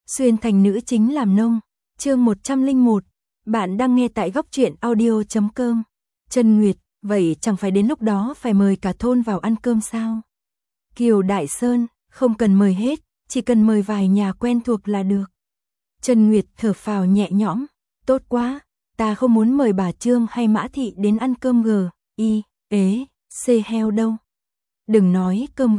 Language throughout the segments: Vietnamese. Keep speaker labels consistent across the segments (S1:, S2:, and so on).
S1: Xuyên thành nữ chính làm nông. Chương 101. Bạn đang nghe tại góc truyện audio.com. Trân Nguyệt, vậy chẳng phải đến lúc đó phải mời cả thôn vào ăn cơm sao? Kiều Đại Sơn, không cần mời hết, chỉ cần mời vài nhà quen thuộc là được. Trân Nguyệt thở phào nhẹ nhõm, tốt quá, ta không muốn mời bà Trương hay Mã Thị đến ăn cơm heo đâu. Đừng nói cơm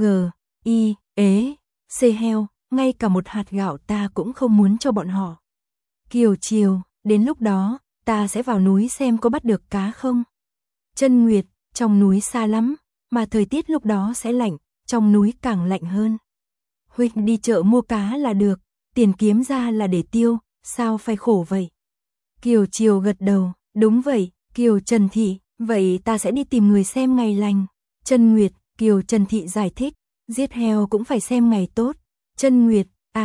S1: heo, ngay cả một hạt gạo ta cũng không muốn cho bọn họ. Kiều chiều, đến lúc đó, ta sẽ vào núi xem có bắt được cá không. Trân Nguyệt, trong núi xa lắm, mà thời tiết lúc đó sẽ lạnh, trong núi càng lạnh hơn. Huynh đi chợ mua cá là được, tiền kiếm ra là để tiêu, sao phải khổ vậy? Kiều chiều gật đầu, đúng vậy, Kiều Trần Thị, vậy ta sẽ đi tìm người xem ngày lành. Trân Nguyệt, Kiều Trần Thị giải thích, giết heo cũng phải xem ngày tốt. Trân Nguyệt,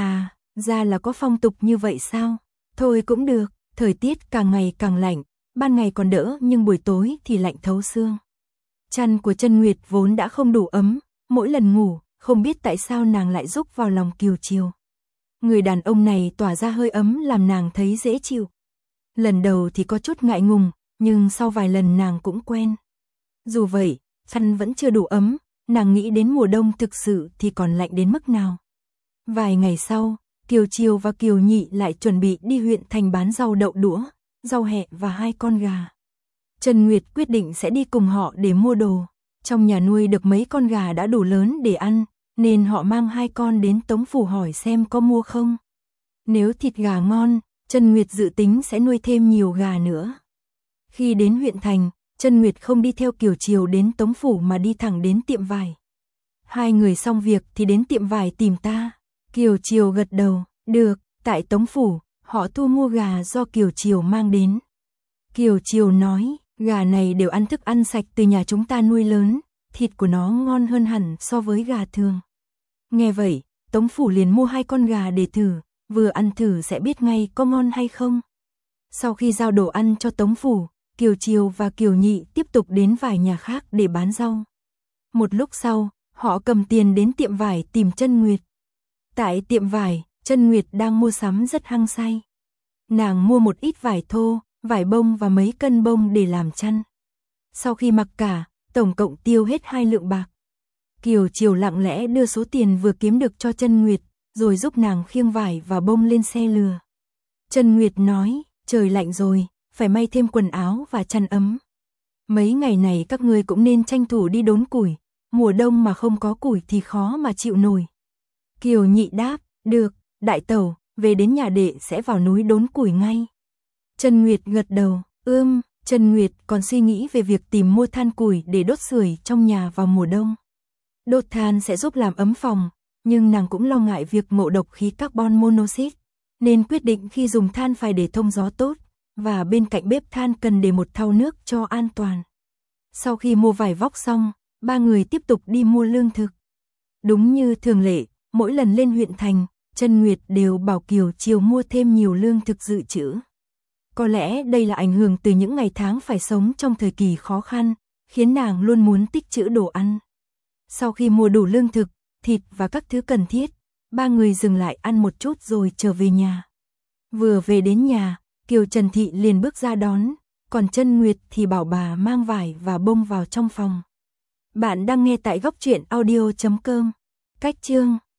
S1: ra là có phong tục như vậy sao? Thôi cũng được, thời tiết càng ngày càng lạnh, ban ngày còn đỡ nhưng buổi tối thì lạnh thấu xương. Chăn của Trân Nguyệt vốn đã không đủ ấm, mỗi lần ngủ, không biết tại sao nàng lại rúc vào lòng Kiều chiều. Người đàn ông này tỏa ra hơi ấm làm nàng thấy dễ chịu. Lần đầu thì có chút ngại ngùng, nhưng sau vài lần nàng cũng quen. Dù vậy, chăn vẫn chưa đủ ấm, nàng nghĩ đến mùa đông thực sự thì còn lạnh đến mức nào. Vài ngày sau, Kiều Chiều và Kiều Nhị lại chuẩn bị đi huyện thành bán rau đậu đũa, rau hẹ và 2 con gà. Trân Nguyệt quyết định sẽ đi cùng họ để mua đồ. Trong nhà nuôi được mấy con gà đã đủ lớn để ăn, nên họ mang 2 con đến Tống Phủ hỏi xem có mua không. Nếu thịt gà ngon, Trân Nguyệt dự tính sẽ nuôi thêm nhiều gà nữa. Khi đến huyện thành, Trân Nguyệt không đi theo Kiều Chiều đến Tống Phủ mà đi thẳng đến tiệm vải. Hai người xong việc thì đến tiệm vải tìm ta. Kiều Chiều gật đầu, được, tại Tống Phủ, họ thu mua gà do Kiều Chiều mang đến. Kiều Chiều nói, gà này đều ăn thức ăn sạch từ nhà chúng ta nuôi lớn, thịt của nó ngon hơn hẳn so với gà thường. Nghe vậy, Tống Phủ liền mua 2 con gà để thử, vừa ăn thử sẽ biết ngay có ngon hay không. Sau khi giao đồ ăn cho Tống Phủ, Kiều Chiều và Kiều Nhị tiếp tục đến vài nhà khác để bán rau. Một lúc sau, họ cầm tiền đến tiệm vải tìm Trân Nguyệt. Tại tiệm vải, Trân Nguyệt đang mua sắm rất hăng say. Nàng mua một ít vải thô, vải bông và mấy cân bông để làm chăn. Sau khi mặc cả, tổng cộng tiêu hết 2 lượng bạc. Kiều Chiều lặng lẽ đưa số tiền vừa kiếm được cho Trân Nguyệt, rồi giúp nàng khiêng vải và bông lên xe lừa. Trân Nguyệt nói, trời lạnh rồi, phải may thêm quần áo và chăn ấm. Mấy ngày này các ngươi cũng nên tranh thủ đi đốn củi, mùa đông mà không có củi thì khó mà chịu nổi. Kiều Nhị đáp, được, đại tẩu, về đến nhà đệ sẽ vào núi đốn củi ngay. Trân Nguyệt gật đầu, Trân Nguyệt còn suy nghĩ về việc tìm mua than củi để đốt sưởi trong nhà vào mùa đông. Đốt than sẽ giúp làm ấm phòng, nhưng nàng cũng lo ngại việc ngộ độc khí carbon monoxide, nên quyết định khi dùng than phải để thông gió tốt, và bên cạnh bếp than cần để một thau nước cho an toàn. Sau khi mua vải vóc xong, 3 người tiếp tục đi mua lương thực. Đúng như thường lệ, mỗi lần lên huyện thành, Trân Nguyệt đều bảo Kiều Chiều mua thêm nhiều lương thực dự trữ. Có lẽ đây là ảnh hưởng từ những ngày tháng phải sống trong thời kỳ khó khăn, khiến nàng luôn muốn tích trữ đồ ăn. Sau khi mua đủ lương thực, thịt và các thứ cần thiết, 3 người dừng lại ăn một chút rồi trở về nhà. Vừa về đến nhà, Kiều Trần Thị liền bước ra đón, còn Trân Nguyệt thì bảo bà mang vải và bông vào trong phòng. Bạn đang nghe tại góc truyện audio.com. Cách chương